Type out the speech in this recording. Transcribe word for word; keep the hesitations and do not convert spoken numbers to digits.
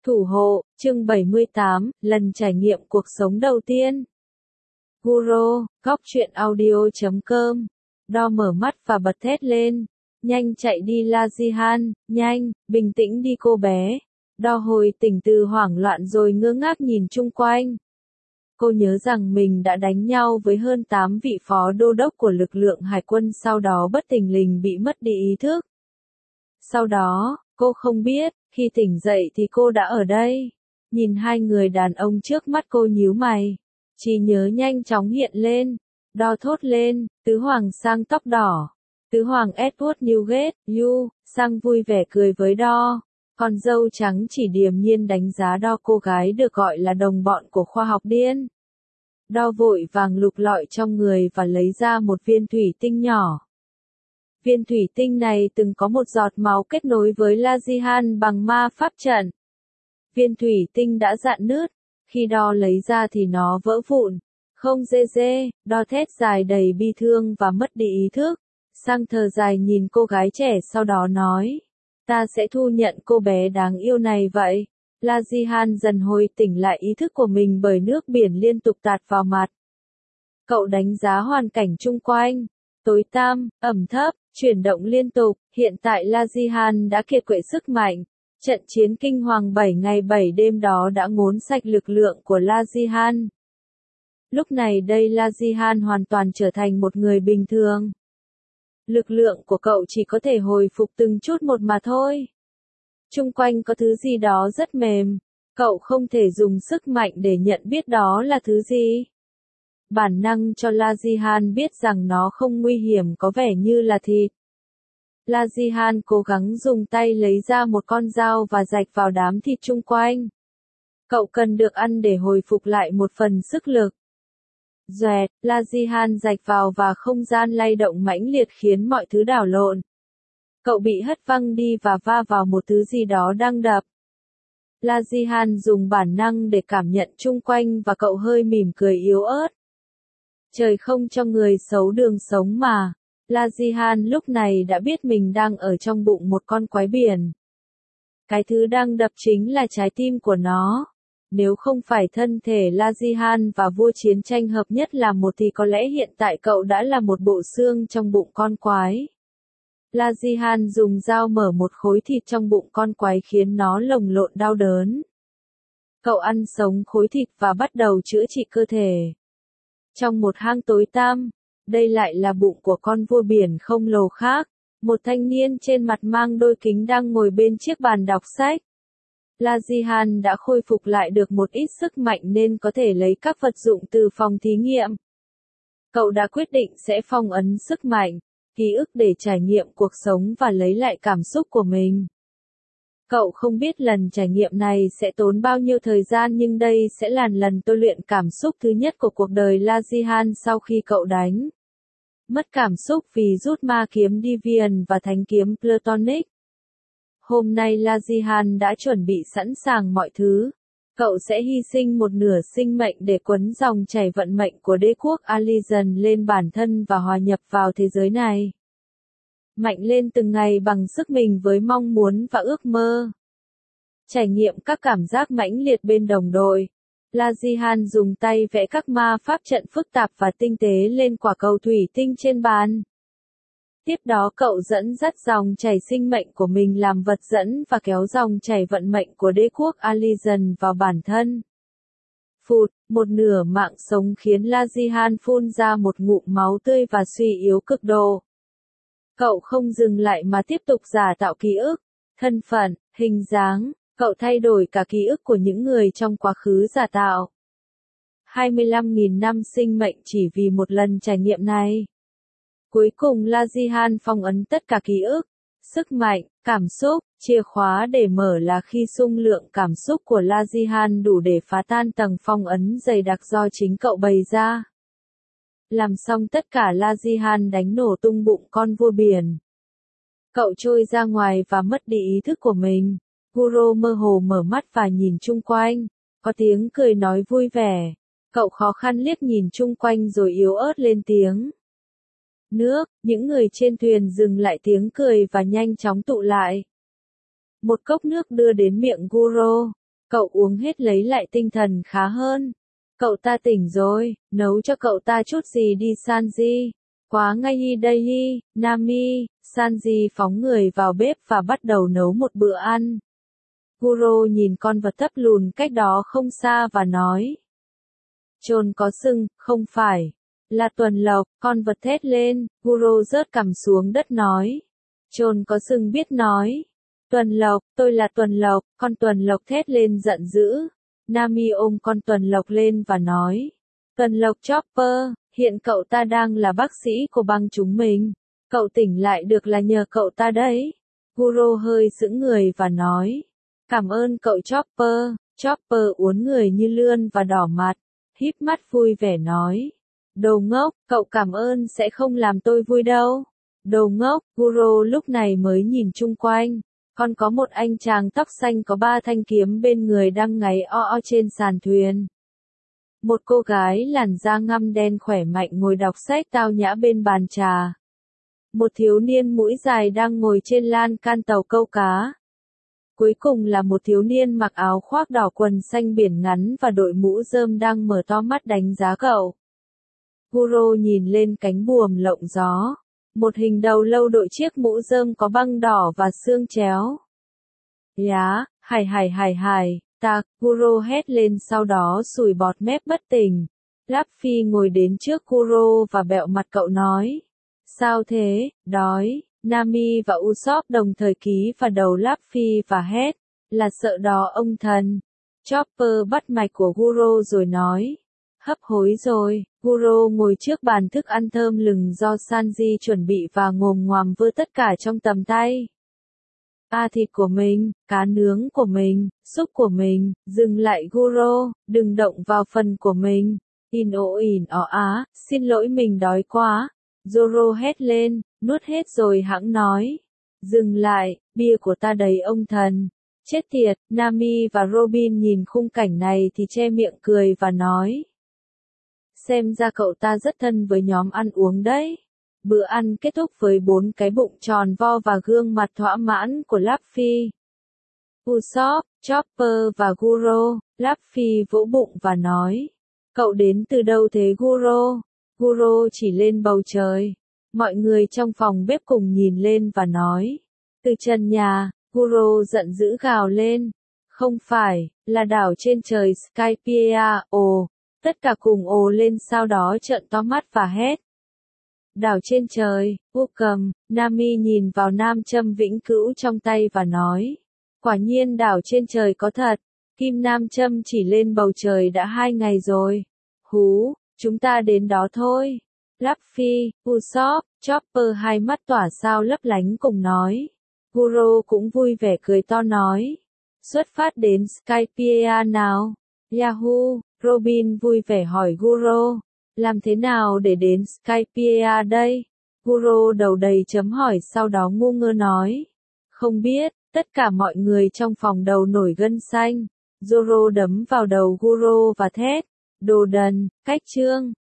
Thủ hộ, chương bảy mươi tám, lần trải nghiệm cuộc sống đầu tiên. Guru, góc truyện audio chấm com. Đo mở mắt và bật thét lên. Nhanh chạy đi La Jihan, nhanh, bình tĩnh đi cô bé. Đo hồi tỉnh từ hoảng loạn rồi ngơ ngác nhìn chung quanh. Cô nhớ rằng mình đã đánh nhau với hơn tám vị phó đô đốc của lực lượng hải quân, sau đó bất thình lình bị mất đi ý thức. Sau đó, cô không biết, khi tỉnh dậy thì cô đã ở đây. Nhìn hai người đàn ông trước mắt, cô nhíu mày. Trí nhớ nhanh chóng hiện lên. Đo thốt lên, tứ hoàng sang tóc đỏ. Tứ hoàng Edward Newgate, you, sang vui vẻ cười với Đo. Con dâu trắng chỉ điềm nhiên đánh giá Đo, cô gái được gọi là đồng bọn của khoa học điên. Đo vội vàng lục lọi trong người và lấy ra một viên thủy tinh nhỏ. Viên thủy tinh này từng có một giọt máu kết nối với La Jihan bằng ma pháp trận. Viên thủy tinh đã rạn nứt, khi Đo lấy ra thì nó vỡ vụn. Không dê dê, Đo thét dài đầy bi thương và mất đi ý thức. Sang thở dài nhìn cô gái trẻ, sau đó nói, ta sẽ thu nhận cô bé đáng yêu này vậy. La Jihan dần hồi tỉnh lại ý thức của mình bởi nước biển liên tục tạt vào mặt. Cậu đánh giá hoàn cảnh chung quanh. Tối tăm, ẩm thấp, chuyển động liên tục, hiện tại La Jihan đã kiệt quệ sức mạnh. Trận chiến kinh hoàng bảy ngày bảy đêm đó đã ngốn sạch lực lượng của La Jihan. Lúc này đây La Jihan hoàn toàn trở thành một người bình thường. Lực lượng của cậu chỉ có thể hồi phục từng chút một mà thôi. Chung quanh có thứ gì đó rất mềm, cậu không thể dùng sức mạnh để nhận biết đó là thứ gì. Bản năng cho La Jihan biết rằng nó không nguy hiểm, có vẻ như là thịt. La Jihan cố gắng dùng tay lấy ra một con dao và rạch vào đám thịt chung quanh. Cậu cần được ăn để hồi phục lại một phần sức lực. Doẹt, La Jihan rạch vào và không gian lay động mãnh liệt khiến mọi thứ đảo lộn. Cậu bị hất văng đi và va vào một thứ gì đó đang đập. La Jihan dùng bản năng để cảm nhận chung quanh và cậu hơi mỉm cười yếu ớt. Trời không cho người xấu đường sống mà. La Jihan lúc này đã biết mình đang ở trong bụng một con quái biển. Cái thứ đang đập chính là trái tim của nó. Nếu không phải thân thể La Jihan và vua chiến tranh hợp nhất làm một thì có lẽ hiện tại cậu đã là một bộ xương trong bụng con quái. La Jihan dùng dao mở một khối thịt trong bụng con quái khiến nó lồng lộn đau đớn. Cậu ăn sống khối thịt và bắt đầu chữa trị cơ thể. Trong một hang tối tăm, đây lại là bụng của con vua biển khổng lồ khác. Một thanh niên trên mặt mang đôi kính đang ngồi bên chiếc bàn đọc sách. La Jihan đã khôi phục lại được một ít sức mạnh nên có thể lấy các vật dụng từ phòng thí nghiệm. Cậu đã quyết định sẽ phong ấn sức mạnh, ký ức để trải nghiệm cuộc sống và lấy lại cảm xúc của mình. Cậu không biết lần trải nghiệm này sẽ tốn bao nhiêu thời gian, nhưng đây sẽ là lần tôi luyện cảm xúc thứ nhất của cuộc đời La Jihan sau khi cậu đánh mất cảm xúc vì rút ma kiếm Deviant và thánh kiếm Platonic. Hôm nay La Jihan đã chuẩn bị sẵn sàng mọi thứ. Cậu sẽ hy sinh một nửa sinh mệnh để quấn dòng chảy vận mệnh của đế quốc Alizen lên bản thân và hòa nhập vào thế giới này. Mạnh lên từng ngày bằng sức mình với mong muốn và ước mơ. Trải nghiệm các cảm giác mãnh liệt bên đồng đội. La Jihan dùng tay vẽ các ma pháp trận phức tạp và tinh tế lên quả cầu thủy tinh trên bàn. Tiếp đó cậu dẫn dắt dòng chảy sinh mệnh của mình làm vật dẫn và kéo dòng chảy vận mệnh của đế quốc Alizen vào bản thân. Phụt, một nửa mạng sống khiến La Jihan phun ra một ngụm máu tươi và suy yếu cực độ. Cậu không dừng lại mà tiếp tục giả tạo ký ức, thân phận, hình dáng, cậu thay đổi cả ký ức của những người trong quá khứ giả tạo. hai mươi lăm nghìn năm sinh mệnh chỉ vì một lần trải nghiệm này. Cuối cùng La Jihan phong ấn tất cả ký ức, sức mạnh, cảm xúc, chìa khóa để mở là khi xung lượng cảm xúc của La Jihan đủ để phá tan tầng phong ấn dày đặc do chính cậu bày ra. Làm xong tất cả La Jihan đánh nổ tung bụng con vua biển. Cậu trôi ra ngoài và mất đi ý thức của mình. Guru mơ hồ mở mắt và nhìn chung quanh. Có tiếng cười nói vui vẻ. Cậu khó khăn liếc nhìn chung quanh rồi yếu ớt lên tiếng. Nước, những người trên thuyền dừng lại tiếng cười và nhanh chóng tụ lại. Một cốc nước đưa đến miệng Guru. Cậu uống hết lấy lại tinh thần khá hơn. Cậu ta tỉnh rồi, nấu cho cậu ta chút gì đi Sanji. Quá ngay đây, Nami. Sanji phóng người vào bếp và bắt đầu nấu một bữa ăn. Guro nhìn con vật thấp lùn cách đó không xa và nói. Trồn có sừng, không phải. Là tuần lộc, con vật thét lên, Guro rớt cằm xuống đất nói. Trồn có sừng biết nói. Tuần lộc, tôi là tuần lộc, con tuần lộc thét lên giận dữ. Nami ôm con tuần lộc lên và nói. Tuần lộc Chopper, hiện cậu ta đang là bác sĩ của băng chúng mình. Cậu tỉnh lại được là nhờ cậu ta đấy. Guro hơi sững người và nói. Cảm ơn cậu Chopper. Chopper uốn người như lươn và đỏ mặt. Híp mắt vui vẻ nói. Đồ ngốc, cậu cảm ơn sẽ không làm tôi vui đâu. Đồ ngốc, Guro lúc này mới nhìn chung quanh. Còn có một anh chàng tóc xanh có ba thanh kiếm bên người đang ngáy o o trên sàn thuyền. Một cô gái làn da ngăm đen khỏe mạnh ngồi đọc sách tao nhã bên bàn trà. Một thiếu niên mũi dài đang ngồi trên lan can tàu câu cá. Cuối cùng là một thiếu niên mặc áo khoác đỏ quần xanh biển ngắn và đội mũ rơm đang mở to mắt đánh giá cậu. Guro nhìn lên cánh buồm lộng gió. Một hình đầu lâu đội chiếc mũ rơm có băng đỏ và xương chéo. Yá, hài hài hài hài, ta, Guro hét lên sau đó sùi bọt mép bất tỉnh. Luffy ngồi đến trước Guro và bẹo mặt cậu nói. Sao thế, đói, Nami và Usopp đồng thời ký vào đầu Luffy và hét. Là sợ đó ông thần. Chopper bắt mạch của Guro rồi nói. Hấp hối rồi, Guro ngồi trước bàn thức ăn thơm lừng do Sanji chuẩn bị và ngồm ngoàm vơ tất cả trong tầm tay. À thịt của mình, cá nướng của mình, súp của mình, dừng lại Guro, đừng động vào phần của mình. In ổ ỉn ó á, xin lỗi mình đói quá. Zoro hét lên, nuốt hết rồi hãng nói. Dừng lại, bia của ta đầy ông thần. Chết tiệt, Nami và Robin nhìn khung cảnh này thì che miệng cười và nói. Xem ra cậu ta rất thân với nhóm ăn uống đấy. Bữa ăn kết thúc với bốn cái bụng tròn vo và gương mặt thỏa mãn của Luffy. Usopp, Chopper và Guro. Luffy vỗ bụng và nói. Cậu đến từ đâu thế Guro? Guro chỉ lên bầu trời. Mọi người trong phòng bếp cùng nhìn lên và nói. Từ trần nhà, Guro giận dữ gào lên. Không phải, là đảo trên trời Skypiea, ồ. Tất cả cùng ồ lên sau đó trợn to mắt và hét. Đảo trên trời, u cầm, Nami nhìn vào nam châm vĩnh cữu trong tay và nói. Quả nhiên đảo trên trời có thật, kim nam châm chỉ lên bầu trời đã hai ngày rồi. Hú, chúng ta đến đó thôi. Luffy, Usopp, Chopper hai mắt tỏa sao lấp lánh cùng nói. Guro cũng vui vẻ cười to nói. Xuất phát đến Skypiea nào. Yahoo, Robin vui vẻ hỏi Guro. Làm thế nào để đến Skypiea đây? Guro đầu đầy chấm hỏi sau đó ngu ngơ nói. Không biết, tất cả mọi người trong phòng đầu nổi gân xanh. Zoro đấm vào đầu Guro và thét. Đồ đần, cách chương.